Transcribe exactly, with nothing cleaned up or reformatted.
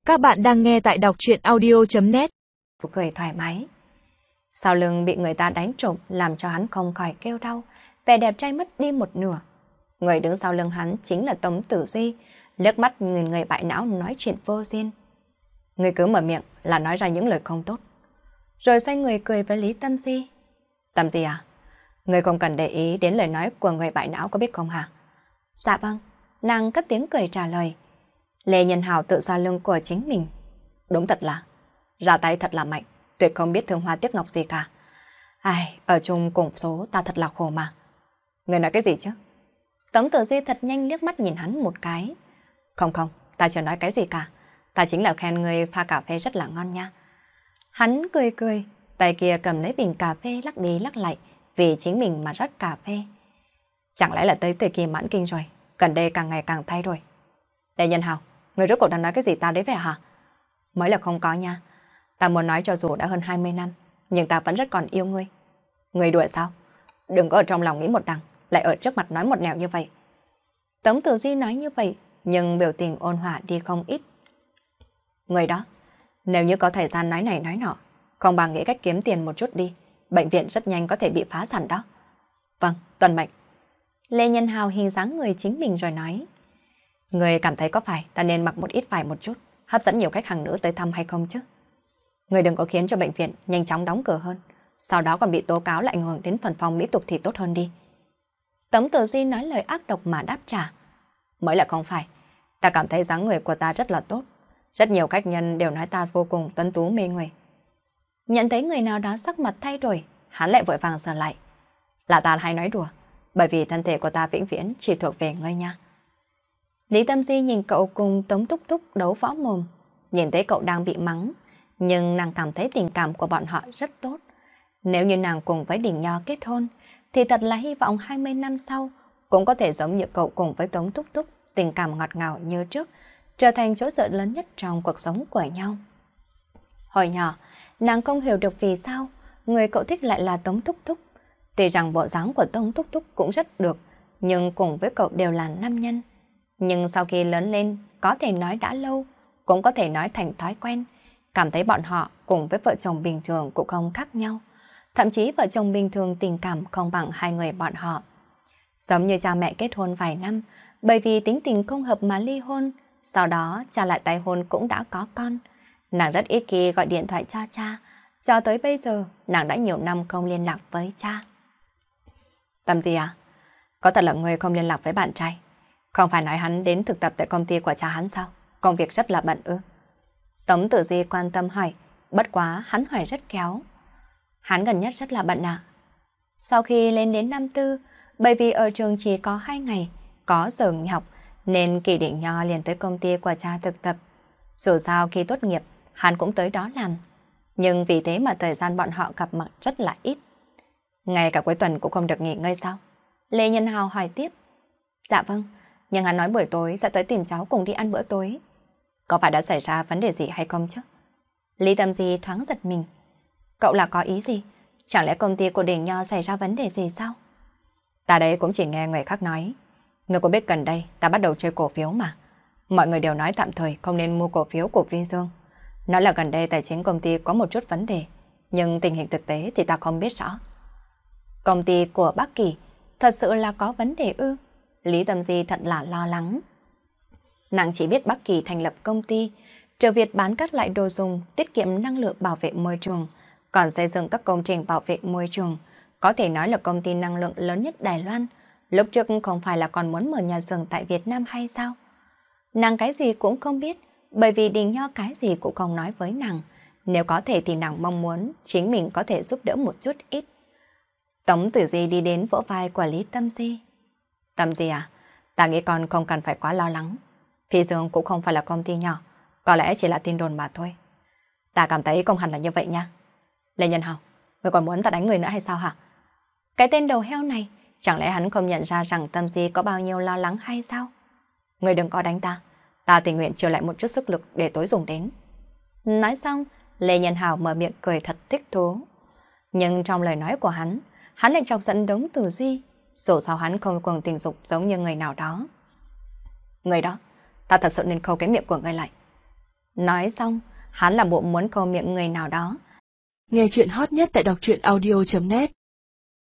Các bạn đang nghe tại đọc truyện audio chấm net. Cười thoải mái. Sau lưng bị người ta đánh trộm làm cho hắn không khỏi kêu đau, vẻ đẹp trai mất đi một nửa. Người đứng sau lưng hắn chính là Tống Tử Duy, liếc mắt nhìn người bại não nói chuyện vô duyên. Người cứ mở miệng là nói ra những lời không tốt. Rồi xoay người cười với Lý Tâm Di. Tâm Di à? Người không cần để ý đến lời nói của người bại não có biết không hả? Dạ vâng, nàng cất tiếng cười trả lời. Lê Nhân Hào tự xoa lưng của chính mình. Đúng thật là, ra tay thật là mạnh, tuyệt không biết thương hoa tiếc ngọc gì cả. Ai, ở chung cùng số ta thật là khổ mà. Người nói cái gì chứ? Tống Tử Duy thật nhanh liếc mắt nhìn hắn một cái. Không không, ta chưa nói cái gì cả. Ta chính là khen người pha cà phê rất là ngon nha. Hắn cười cười, tay kia cầm lấy bình cà phê lắc đi lắc lại vì chính mình mà rót cà phê. Chẳng lẽ là tới thời kỳ mãn kinh rồi, gần đây càng ngày càng thay đổi. Lê Nhân Hào, người rốt cuộc đang nói cái gì ta đấy vậy hả? Mới là không có nha. Ta muốn nói cho dù đã hơn hai mươi năm, nhưng ta vẫn rất còn yêu ngươi. Ngươi đùa sao? Đừng có ở trong lòng nghĩ một đằng, lại ở trước mặt nói một nẻo như vậy. Tống Tử Duy nói như vậy, nhưng biểu tình ôn hòa đi không ít. Người đó, nếu như có thời gian nói này nói nọ, không bằng nghĩ cách kiếm tiền một chút đi. Bệnh viện rất nhanh có thể bị phá sản đó. Vâng, tuân mệnh. Lê Nhân Hào hình dáng người chính mình rồi nói. Người cảm thấy có phải ta nên mặc một ít vải một chút, hấp dẫn nhiều khách hàng nữ tới thăm hay không chứ? Người đừng có khiến cho bệnh viện nhanh chóng đóng cửa hơn, sau đó còn bị tố cáo lại ảnh hưởng đến phần phòng mỹ tục thì tốt hơn đi. Tống Tử Duy nói lời ác độc mà đáp trả. Mới là không phải, ta cảm thấy dáng người của ta rất là tốt. Rất nhiều khách nhân đều nói ta vô cùng tuấn tú mê người. Nhận thấy người nào đó sắc mặt thay đổi, hắn lại vội vàng sờ lại. Là ta hay nói đùa, bởi vì thân thể của ta vĩnh viễn chỉ thuộc về ngươi nha. Lý Tâm Di nhìn cậu cùng Tống Túc Túc đấu võ mồm, nhìn thấy cậu đang bị mắng, nhưng nàng cảm thấy tình cảm của bọn họ rất tốt. Nếu như nàng cùng với Đình Nho kết hôn, thì thật là hy vọng hai mươi năm sau cũng có thể giống như cậu cùng với Tống Túc Túc, tình cảm ngọt ngào như trước, trở thành chỗ dựa lớn nhất trong cuộc sống của nhau. Hồi nhỏ, nàng không hiểu được vì sao người cậu thích lại là Tống Túc Túc. Tuy rằng bộ dáng của Tống Túc Túc cũng rất được, nhưng cùng với cậu đều là nam nhân. Nhưng sau khi lớn lên, có thể nói đã lâu, cũng có thể nói thành thói quen, cảm thấy bọn họ cùng với vợ chồng bình thường cũng không khác nhau. Thậm chí vợ chồng bình thường tình cảm không bằng hai người bọn họ. Giống như cha mẹ kết hôn vài năm, bởi vì tính tình không hợp mà ly hôn, sau đó cha lại tái hôn cũng đã có con. Nàng rất ít khi gọi điện thoại cho cha, cho tới bây giờ nàng đã nhiều năm không liên lạc với cha. Tâm Di à, có thật là người không liên lạc với bạn trai? Không phải nói hắn đến thực tập tại công ty của cha hắn sao? Công việc rất là bận ư? Tống Tử Di quan tâm hỏi, bất quá hắn hỏi rất khéo. Hắn gần nhất rất là bận à? Sau khi lên đến năm tư, bởi vì ở trường chỉ có hai ngày, có giờ nghỉ học, nên Kỳ Định Nho liền tới công ty của cha thực tập. Dù sao khi tốt nghiệp, hắn cũng tới đó làm. Nhưng vì thế mà thời gian bọn họ gặp mặt rất là ít. Ngay cả cuối tuần cũng không được nghỉ ngơi sao? Lê Nhân Hào hỏi tiếp. Dạ vâng, nhưng hắn nói buổi tối sẽ tới tìm cháu cùng đi ăn bữa tối. Có phải đã xảy ra vấn đề gì hay không chứ? Lý Tâm Di thoáng giật mình. Cậu là có ý gì? Chẳng lẽ công ty của Đình Nho xảy ra vấn đề gì sao? Ta đấy cũng chỉ nghe người khác nói. Người có biết gần đây ta bắt đầu chơi cổ phiếu mà. Mọi người đều nói tạm thời không nên mua cổ phiếu của Vi Dương. Nói là gần đây tài chính công ty có một chút vấn đề, nhưng tình hình thực tế thì ta không biết rõ. Công ty của Bắc Kỳ thật sự là có vấn đề ư? Lý Tâm Di thật là lo lắng. Nàng chỉ biết Bắc Kỳ thành lập công ty, trừ việc bán các loại đồ dùng tiết kiệm năng lượng bảo vệ môi trường, còn xây dựng các công trình bảo vệ môi trường, có thể nói là công ty năng lượng lớn nhất Đài Loan. Lúc trước không phải là còn muốn mở nhà xưởng tại Việt Nam hay sao? Nàng cái gì cũng không biết, bởi vì Đình Nho cái gì cũng không nói với nàng. Nếu có thể thì nàng mong muốn chính mình có thể giúp đỡ một chút ít. Tống Tử Di đi đến vỗ vai của Lý Tâm Di. Tâm Di à, ta nghĩ con không cần phải quá lo lắng. Phi Dương cũng không phải là công ty nhỏ, có lẽ chỉ là tin đồn mà thôi. Ta cảm thấy không hẳn là như vậy nha. Lê Nhân Hào, người còn muốn ta đánh người nữa hay sao hả? Cái tên đầu heo này, chẳng lẽ hắn không nhận ra rằng Tâm Di có bao nhiêu lo lắng hay sao? Người đừng có đánh ta, ta tình nguyện trừ lại một chút sức lực để tối dùng đến. Nói xong, Lê Nhân Hào mở miệng cười thật thích thú. Nhưng trong lời nói của hắn, hắn lại chọc giận Tống Tử Duy, dù sao hắn không còn tình dục giống như người nào đó. Người đó, ta thật sự nên khâu cái miệng của người lại. Nói xong, hắn làm bộ muốn câu miệng người nào đó. Nghe chuyện hot nhất tại đọc truyện audio chấm net